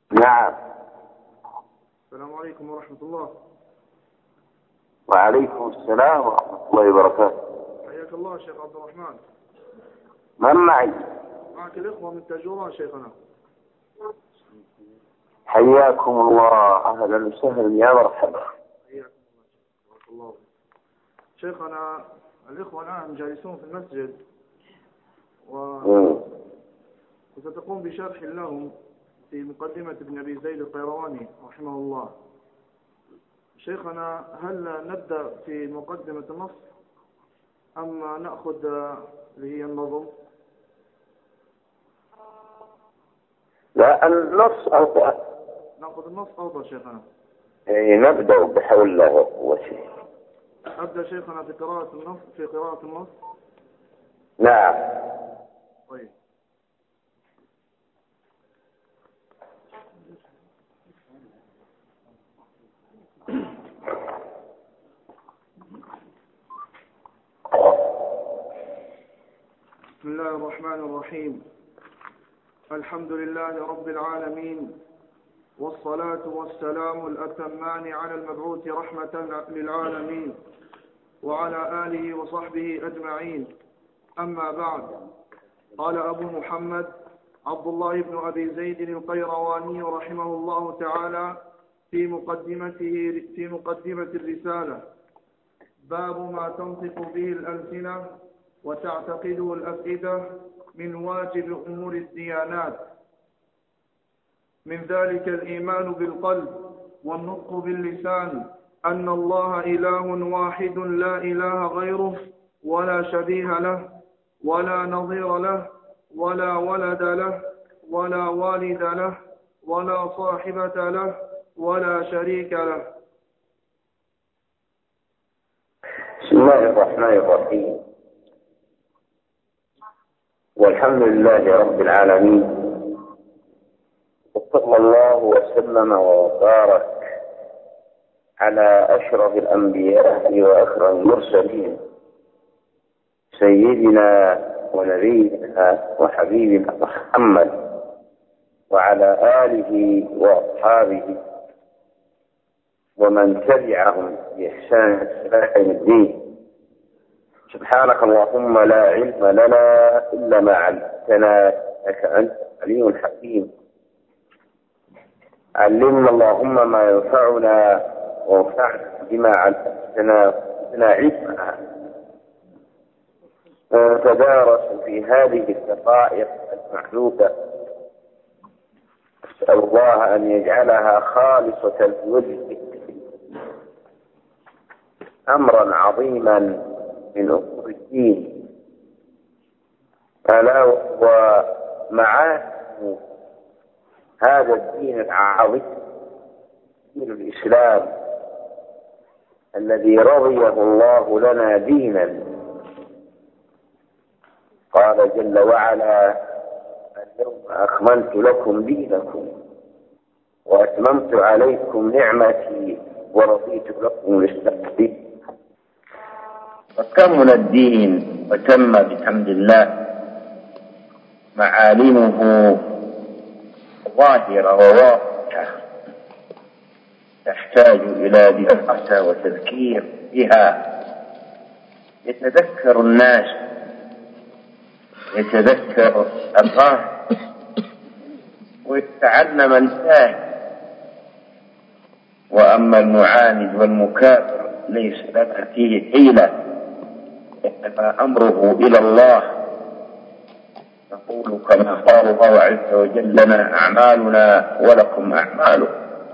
نعم. السلام عليكم ورحمة الله. وعليكم السلام ورحمة الله وبركاته. حياك الله شيخ عبد الرحمن. من معي؟ معك الإخوة من تاجوران شيخنا. حياكم الله، أهلا وسهلا، يا مرحبا. حياكم الله. شيخنا الإخوة الآن جالسون في المسجد وستقوم بشرح لهم في مقدمة ابن أبي زيد القيرواني رحمه الله. شيخنا هل نبدأ في مقدمة النص أم نأخذ اللي هي النظم؟ لا، النص أفضل. نأخذ النص أفضل شيخنا. نبدأ بحول الله وقوته. أبدأ شيخنا في قراءة النص. نعم. طيب. بسم الله الرحمن الرحيم. الحمد لله رب العالمين، والصلاة والسلام الأتمان على المبعوث رحمة للعالمين وعلى آله وصحبه أجمعين. أما بعد، قال أبو محمد عبد الله بن أبي زيد القيرواني رحمه الله تعالى في مقدمة الرسالة: باب ما تنطق به الألسنة وتعتقده الأفئدة من واجب أمور الديانات، من ذلك الإيمان بالقلب والنطق باللسان أن الله إله واحد لا إله غيره ولا شبيه له ولا نظير له ولا ولد له ولا والد له ولا صاحبة له ولا شريك له. بسم الله الرحمن الرحيم، والحمد لله رب العالمين، وصلى الله وسلم وبارك على أشرف الأنبياء وأكرم المرسلين سيدنا ونبينا وحبيبنا محمد وعلى آله وأصحابه ومن تبعهم بإحسان إلى يوم الدين. سبحانك اللهم لا علم لنا إلا ما علمتنا إنك أنت العليم الحكيم. علمنا اللهم ما ينفعنا وانفعنا بما علمتنا وزدنا علما. ونتدارس في هذه الدقائق المعدودة، أسأل الله أن يجعلها خالصة لوجهه، أمرا عظيما من أمور الدين، ألا وهو معاني هذا الدين العظيم، دين الإسلام الذي رضيه الله لنا دينا. قال جل وعلا: اليوم أكملت لكم دينكم وأتممت عليكم نعمتي ورضيت لكم الإسلام دينا. فكمل الدين وتم بحمد الله، معالمه ظاهرة وواضحة تحتاج إلى دراسة وتذكير بها، يتذكر الناس، يتذكر الله، ويتعلم الجاهل. وأما المعاند والمكافر ليس لنا فيه حيلة، إنما أمره إلى الله. نقول كما قال الله عز وجل: لنا أعمالنا ولكم أعمالكم،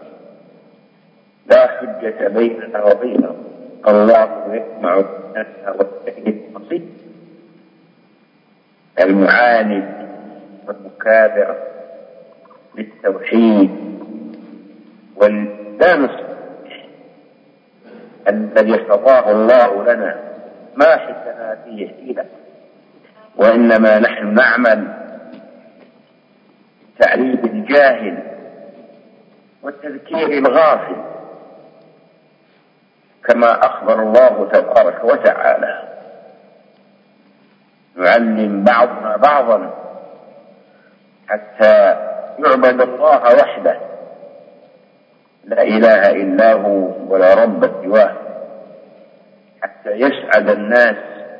لا حجة بيننا وبينهم، الله يسمع بيننا وإليه المصير. المعاند والمكابر للتوحيد والإسلام الذي ارتضاه الله لنا ما حسنا فيه حيلة، وإنما نحن نعمل تعليم الجاهل والتذكير الغافل، كما أخبر الله تبارك وتعالى: نعلم بعضنا بعضا حتى يعبد الله وحده لا إله إلا هو ولا رب سواه، حتى يسعد الناس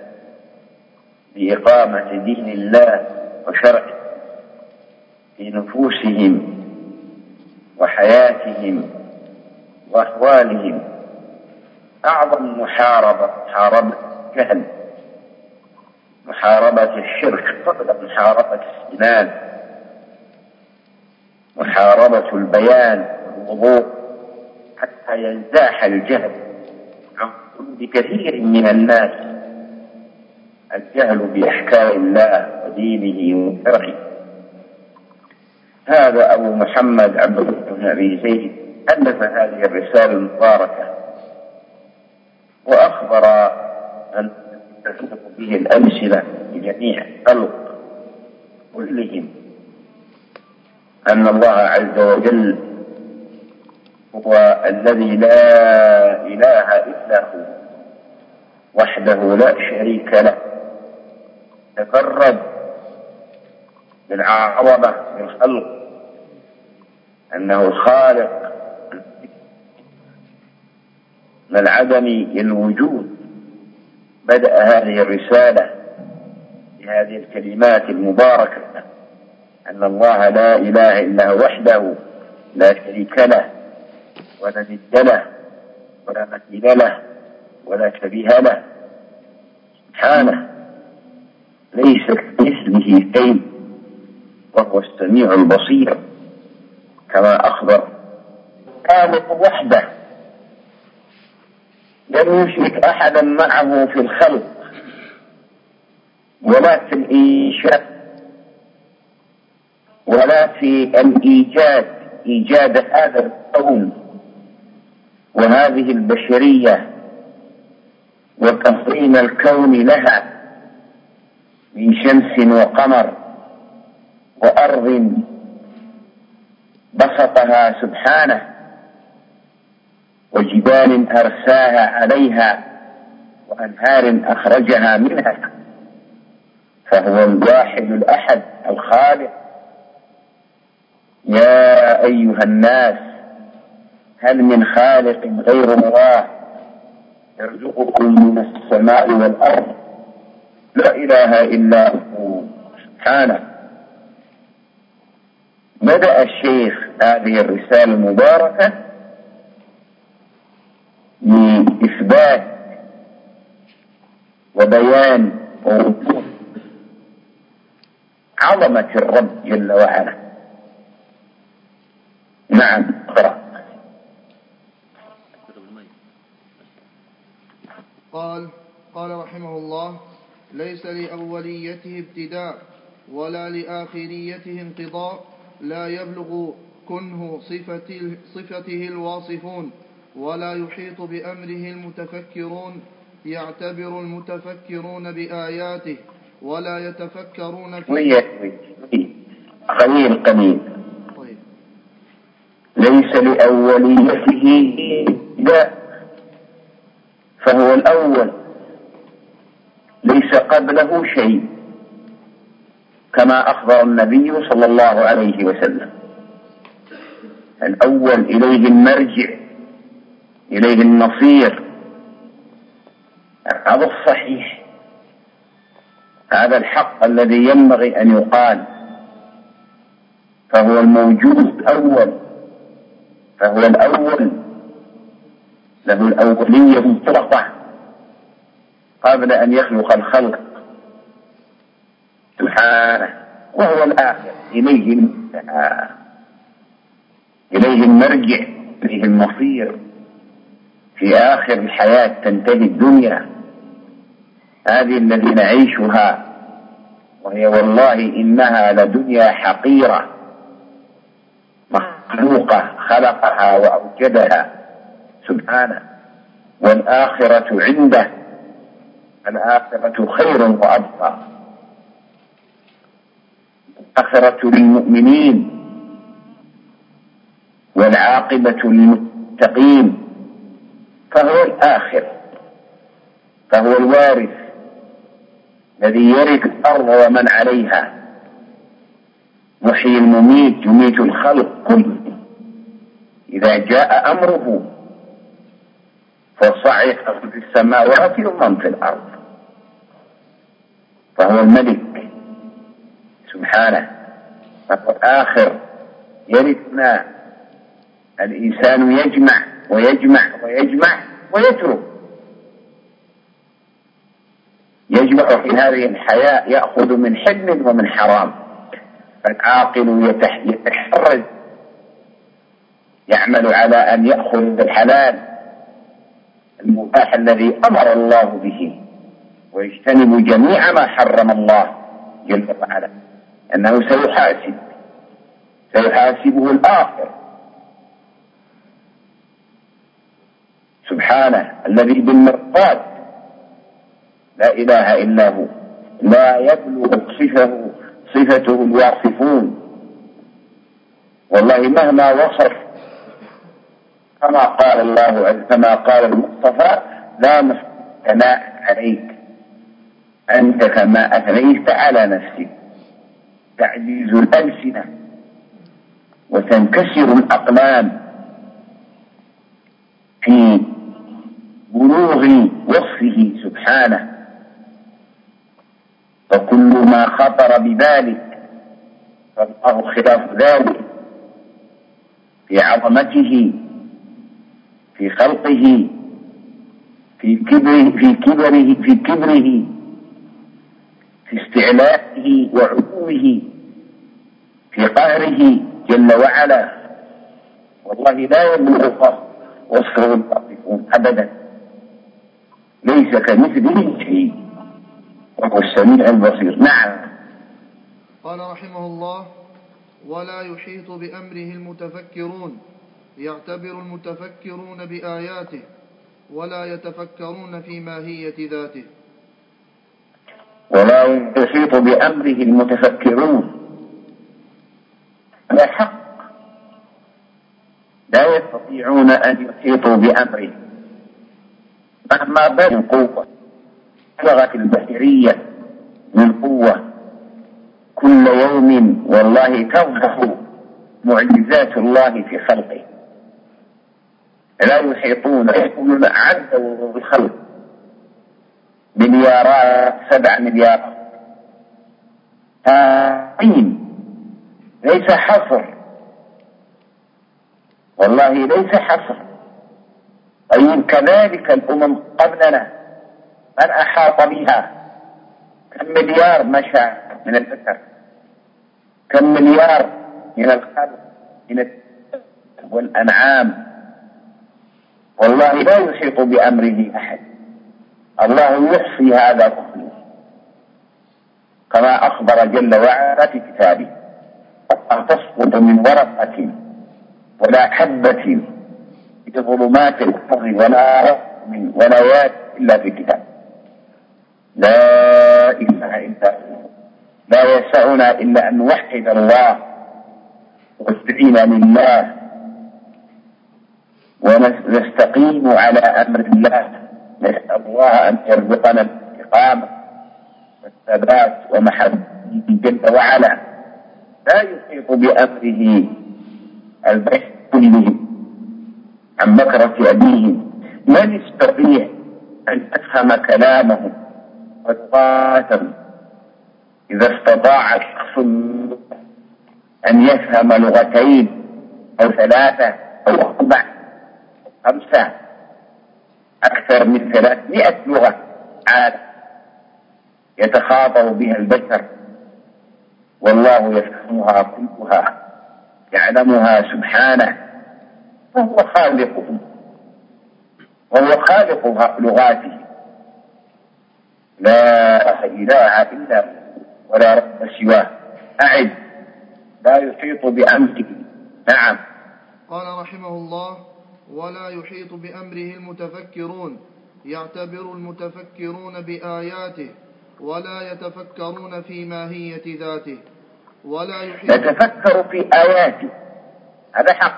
بإقامة دين الله وشرعه في نفوسهم وحياتهم وأحوالهم. أعظم محاربة الجهل، محاربة الشرك قبل محاربة السنان، محاربة البيان والوضوح حتى ينزاح الجهل عن قلوب كثير من الناس، الجهل بأحكام الله ودينه وشرعه. هذا أبو محمد عبد الله بن أبي زيد ألف هذه الرسالة المباركة، وأخبر أن تثبت به الأمثلة لجميع الخلق كلهم أن الله عز وجل هو الذي لا إله إلا هو وحده لا شريك له، تفرد بالعظمة للخلق، أنه الخالق من العدم للوجود. بدأ هذه الرسالة بهذه الكلمات المباركة أن الله لا إله إلا هو وحده لا شريك له ولا ند له ولا مثيل له ولا شبيه له، سبحانه ليس كمثله شيء وهو السميع البصير، كما أخبر خالق وحده لم يشرك أحدا معه في الخلق ولا في الإنشاء ولا في الإيجاد، إيجاد هذا الكون وهذه البشرية وتنظيم الكون لها من شمس وقمر وأرض بسطها سبحانه وجبال أرساها عليها وأنهار أخرجها منها، فهو الواحد الأحد الخالق. يا أيها الناس هل من خالق غير الله يرزقكم من السماء والأرض؟ لا إله إلا هو سبحانه. بدأ الشيخ هذه الرسالة المباركة بإثبات وبيان ووضوح عظمة الرب جل وعلا. نعم، اقرأ. قال رحمه الله: ليس لأوليته ابتداء ولا لآخريته انقضاء، لا يبلغ كنه صفته الواصفون، ولا يحيط بأمره المتفكرون، يعتبر المتفكرون بآياته ولا يتفكرون في قليل. طيب. ليس لأوليته ابتداء، فهو الأول ليس قبله شيء، كما أخبر النبي صلى الله عليه وسلم. الأول إليه المرجع، إليه المصير، هذا الصحيح، هذا الحق الذي ينبغي أن يقال. فهو الموجود أول، فهو الأول، له الأولية مطلقة قبل أن يخلق الخلق سبحانه، وهو الآخر إليه المنتهى، إليه المرجع، إليه المصير. في آخر الحياة تنتهي الدنيا هذه التي نعيشها، وهي والله إنها لدنيا حقيرة مخلوقة خلقها وأوجدها سبحانه، والآخرة عنده، الآخرة خير وأبقى، الآخرة للمؤمنين والعاقبة للمتقين. فهو الآخر، فهو الوارث الذي يرث الأرض ومن عليها، محيي المميت يميت الخلق كله. إذا جاء أمره فصعق في السماوات ومن في الأرض، فهو الملك سبحانه. فهو الآخر يرثنا. الإنسان يجمع ويجمع ويجمع ويترك، يجمع في هذه الحياة، يأخذ من حل ومن حرام. فالعاقل يتحرز، يعمل على أن يأخذ بالحلال المباح الذي أمر الله به، ويجتنب جميع ما حرم الله جل وعلا، أنه سيحاسبه الآخر سبحانه الذي بالمرصاد لا إله إلا هو، لا يبلغ صفته الواصفون. والله مهما وصف، كما قال المصطفى: لا نحصي ثناء عليك أنت كما أثنيت على نفسك. تعجيز الألسنة وتنكسر الأقلام في بلوغ وصفه سبحانه. فكل ما خطر بذلك فالله خلاف ذلك في عظمته، في خلقه، في كبره، في استعلائه وعلوه، في قهره جل وعلا. والله لا يبلغ وصفه الواصفون أبدا، ليس كمثله شيء وهو السميع البصير. نعم. قال رحمه الله: ولا يحيط بأمره المتفكرون، يعتبر المتفكرون بآياته ولا يتفكرون في ماهية ذاته. ولا يحيط بأمره المتفكرون، هذا حق، لا يستطيعون أن يحيطوا بأمره مهما بلغوا قوة. بلغت البشرية من قوة كل يوم والله تظهر معجزات الله في خلقه، لا يحيطون. يقولون عدوا بالخلق مليارات، 7 مليارات. ليس حصر، والله ليس حصر. طيب كذلك الأمم قبلنا من أحاط بها؟ كم مليار مشى من البشر، كم مليار من الخلق، من والأنعام. والله لا يحيط بأمره أحد. الله يحصي هذا كله كما أخبر جل وعلا في كتابه: أن تسقط من ورقة ولا حبة في ظلمات الأرض ولا رطب ولا يابس إلا في كتاب. لا إله إلا هو. لا يسعنا إلا أن نوحد الله ونستعين لله ونستقيم على أمر الله. نسأل الله أن يرزقنا الاستقامة والثبات ومحبته جل وعلا. لا يحيط بأمره البشر كله عن بكرة أبيهم. من يستطيع أن أفهم كلامه وتقاتل؟ إذا استطاع الشخص أن يفهم لغتين أو 3 أو 4 أو 5 أكثر من 300 لغة عاد يتخاطب بها البشر، والله يفهمها كلها، يعلمها سبحانه، وهو خالقهم وهو خالق لغاته. لا إله إلا هو ولا رب سواه. أعد: لا يحيط بأمره. نعم. قال رحمه الله: ولا يحيط بأمره المتفكرون، يعتبر المتفكرون بآياته ولا يتفكرون في ماهية ذاته. ولا يحيط. نتفكر في آياته، هذا حق.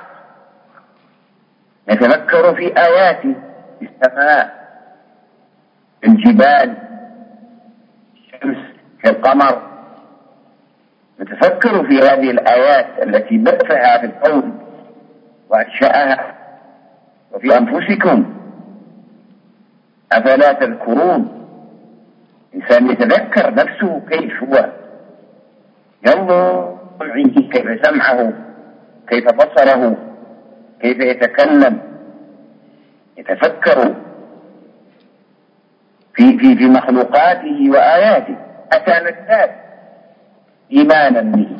نتفكر في آياته، في السماء، في الجبال، في الشمس، في القمر، فتفكروا في هذه الآيات التي بثها في الكون وأنشأها وفي أنفسكم، أفلا تذكرون؟ إنسان يتذكر نفسه كيف هو، ينظر عنده كيف سمعه، كيف بصره، كيف يتكلم، يتفكر في مخلوقاته وآياته حتى نزداد إيمانا به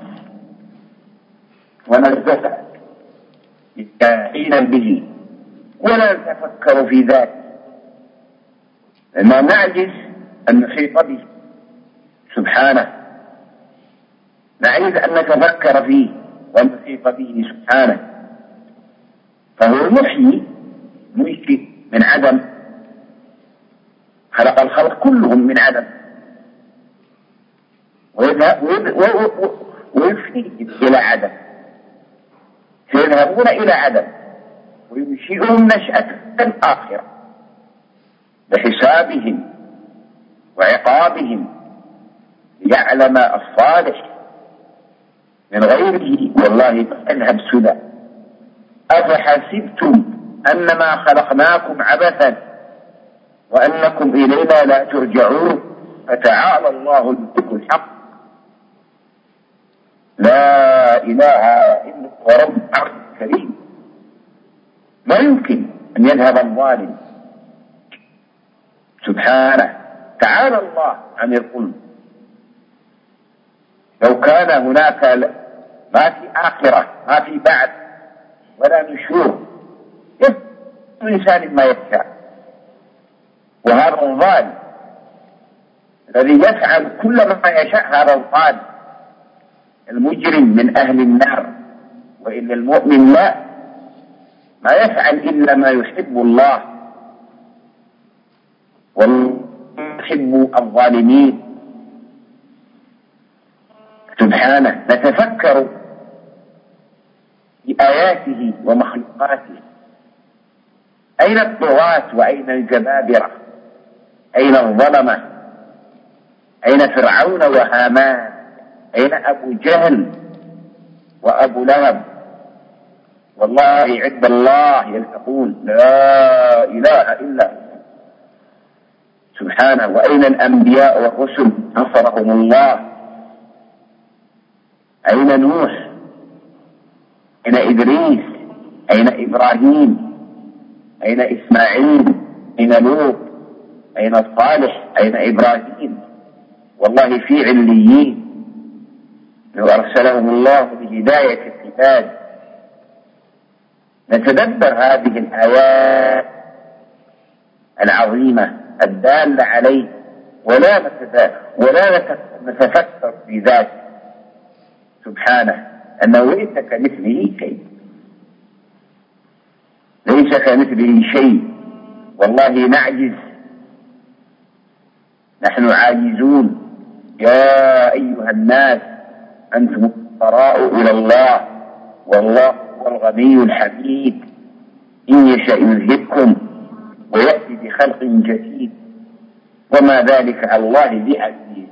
ونزداد يستعينا به ولا نتفكر في ذاته، لأننا نعجز أن نحيط به سبحانه، نعجز أن نتفكر فيه وأن نحيط به سبحانه. فهو يحيي من عدم، خلق الخلق كلهم من عدم ويفنيهم إلى عدم، سيذهبون إلى عدم وينشئهم نشأة آخرة بحسابهم وعقابهم ليعلم الصالح من غيره والله اذهب سدى. أفحسبتم أنما خلقناكم عبثا وأنكم إلينا لا ترجعون فتعالى الله الملك الحق لا إله إلا هو رب العرش الكريم. لا يمكن أن يذهب الظالم سبحانه، تعالى الله عن الظلم. لو كان هناك ما في آخرة ما في بعد ولا نشور يفعل الإنسان ما يشاء، وهذا الظالم الذي يفعل كل ما يشاء هذا الظالم المجرم من أهل النار. وإلا المؤمن لا، ما يفعل إلا ما يحب الله ويحب الظالمين سبحانه. نتفكر في آياته ومخلوقاته. أين الطغاة وأين الجبابرة؟ أين الظلمة؟ أين فرعون وهامان؟ أين أبو جهل وأبو لهب؟ والله عند الله يلتقون لا إله إلا هو سبحانه. وأين الأنبياء والرسل نصرهم الله؟ أين نوح؟ أين إدريس؟ أين إبراهيم؟ أين إسماعيل؟ أين لوط؟ أين صالح؟ أين إبراهيم؟ والله في عليين لو أرسلهم الله لهداية العباد. نتدبر هذه الآيات العظيمة الدالة عليه ولا نتفكر في ذاته سبحانه، أنه ليس كمثله شيء، ليس كمثله شيء. والله نعجز، نحن عاجزون. يا أيها الناس أنتم الفقراء إلى الله والله هو الغني الحميد، إن يشأ يذهبكم ويأتي بخلق جديد وما ذلك على الله بعزيز.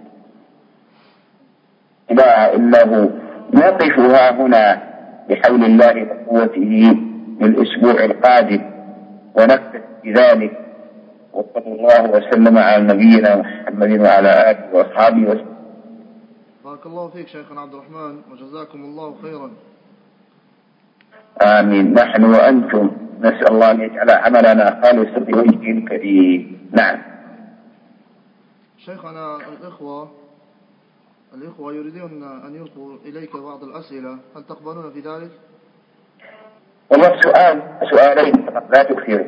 لا إله إلا هو. نقفها هنا بحول الله وقوته للأسبوع القادم ونكتفي بذلك، وصلى الله وسلم على نبينا محمد وعلى آله وأصحابه وسلم. بارك الله فيك شيخنا عبد الرحمن وجزاكم الله خيرا. آمين. نحن وأنتم نسأل الله أن يجعل عملنا خالصا لوجهه الكريم. نعم شيخنا، الإخوة يريدون أن يلقوا إليك بعض الأسئلة، هل تقبلون في ذلك؟ والله سؤالين فقط لا تكثروا.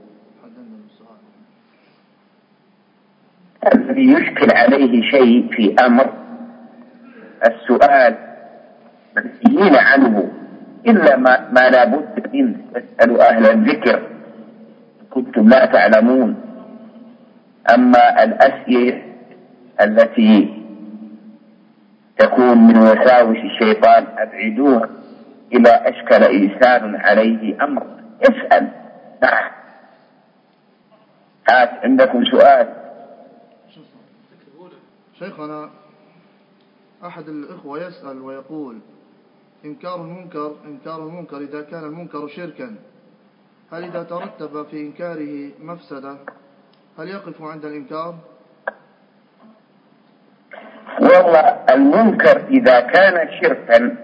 الذي يشكل عليه شيء في أمر السؤال منهيين عنه إلا ما لا بد منه، فاسألوا أهل الذكر كنتم لا تعلمون. أما الأسئلة التي تكون من وساوس الشيطان أبعدوها إلى أشكل إنسان عليه أمر اسأل. نعم عندكم سؤال؟ شيخنا، أحد الإخوة يسأل ويقول: إنكار المنكر إذا كان المنكر شركا، هل إذا ترتب في إنكاره مفسدة هل يقف عند الإنكار؟ والله المنكر إذا كان شركا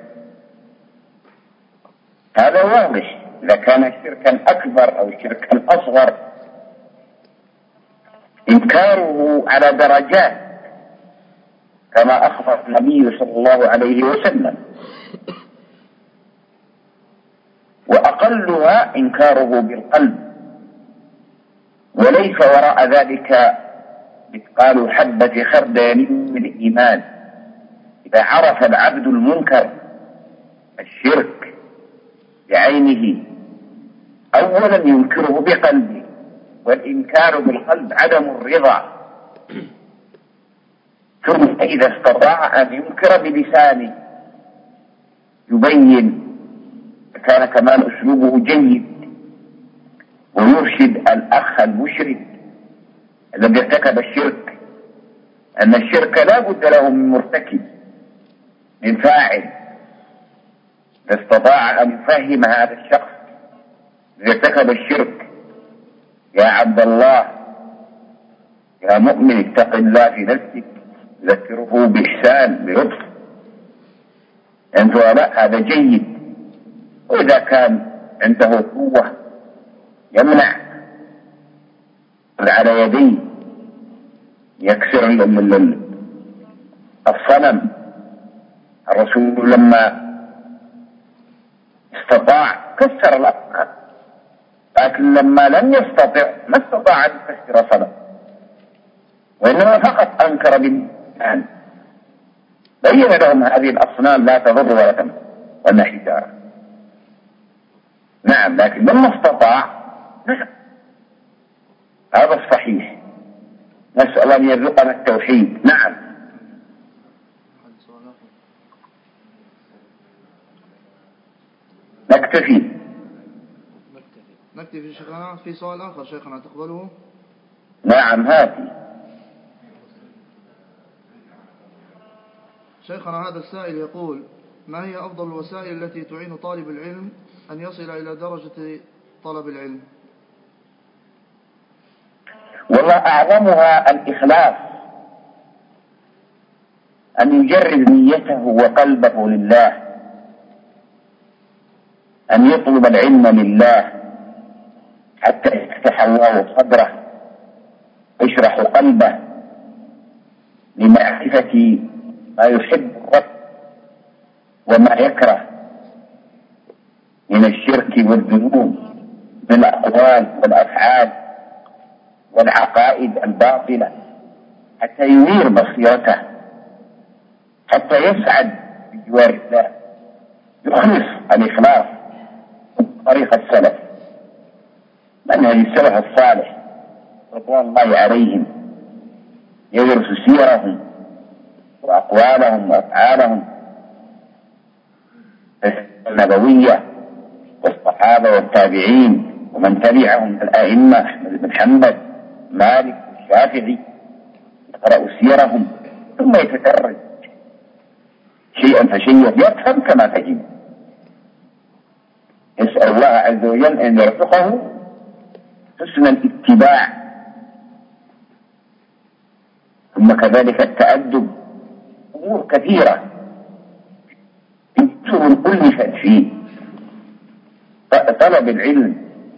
هذا واضح، إذا كان شركا أكبر أو شركا أصغر إنكاره على درجات كما أخبر النبي صلى الله عليه وسلم، وأقلها إنكاره بالقلب، وليس وراء ذلك مثقال حبة خردل من الإيمان. إذا عرف العبد المنكر الشرك بعينه أولا ينكره بقلبه، والإنكار بالقلب عدم الرضا، ثم إذا استطاع أن ينكر بلسانه يبين، كان كمان أسلوبه جيد، ويرشد الأخ المشرك الذي ارتكب الشرك أن الشرك لا بد له من مرتكب، من فاعل. إذا استطاع أن يفهم هذا الشخص الذي ارتكب الشرك: يا عبد الله، يا مؤمن، اتق الله في نفسك، ذكره بإحسان بلطف، أنت لا، هذا جيد. وإذا كان عنده قوة يمنع على يديه يكسر الصنم. الرسول لما استطاع كسر الأصنام، لكن لما لم يستطع ما استطاع أن يكسر صنم، وإنما فقط أنكر بالإيمان، بين لهم هذه الأصنام لا تضر ولا تنفع وأنها حجارة. نعم، لكن لما استطاع نعم، هذا الصحيح. نسأل أن يرزقنا التوحيد. نعم. نكتفي شيخنا. في سؤال آخر شيخنا تقبله؟ نعم، هاتي. شيخنا هذا السائل يقول: ما هي أفضل الوسائل التي تعين طالب العلم أن يصل إلى درجة طلب العلم؟ والله أعظمها الإخلاص، أن يجرد نيته وقلبه لله، أن يطلب العلم لله حتى يفتح الله صدره، يشرح قلبه لمعرفة ما يحب الرب وما يكره من الشرك والذنوب، من الأقوال والأفعال والعقائد الباطلة، حتى ينير بصيرته، حتى يسعد بجوار الله، يخلص الإخلاص طريق السلف، منهج السلف الصالح رضوان الله عليهم، يدرس سيرهم وأقوالهم وأفعالهم النبوية والصحابة والتابعين ومن تبعهم من الأئمة أحمد بن حنبل مالك والشافعي، يقرأ سيرهم ثم يتدرج شيئا فشيئا، يفهم كما فهم. يسأل الله عز وجل أن يرزقه حسن الاتباع، ثم كذلك التأدب. أمور كثيرة يمكن ألفت فيه طلب العلم،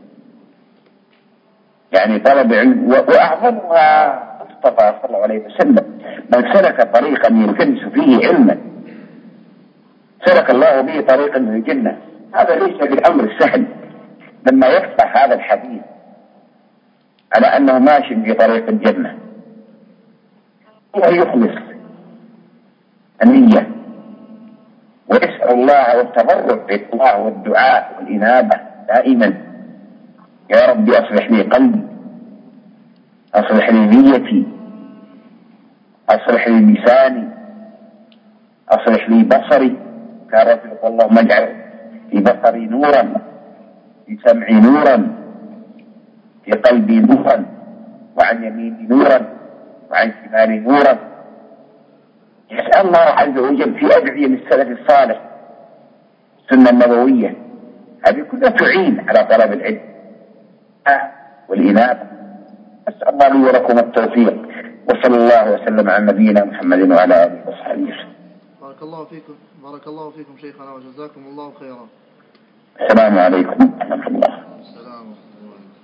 يعني طلب العلم، وأعظمها مصطفى صلى الله عليه وسلم: من سلك طريقا يلتمس فيه علما سلك الله به طريقا من الجنة. هذا ليس بالأمر السهل. لما يفتح هذا الحديث على أنه ماشي في طريق الجنة، هو يخلص النية ويسأل الله والتضرع بالله والدعاء والإنابة دائما: يا ربي أصلح لي قلبي، أصلح لي نيتي، أصلح لي لساني، أصلح لي بصري. كان رجل يقول: اللهم اجعل في بصري نورا، في سمعي نورا، في قلبي نورا، وعن يميني نورا، وعن شمالي نورا. يسأل الله عز وجل في أدعية للسلف الصالح، السنة النبوية، هذه كلها تعين على طلب العلم والإنابة. أسأل الله لي ولكم التوفيق، وصلى الله وسلم على نبينا محمد وعلى آله وصحبه. بارك الله فيكم، بارك الله فيكم شيخنا وجزاكم الله خيرا. السلام عليكم ورحمة الله. السلام عليكم.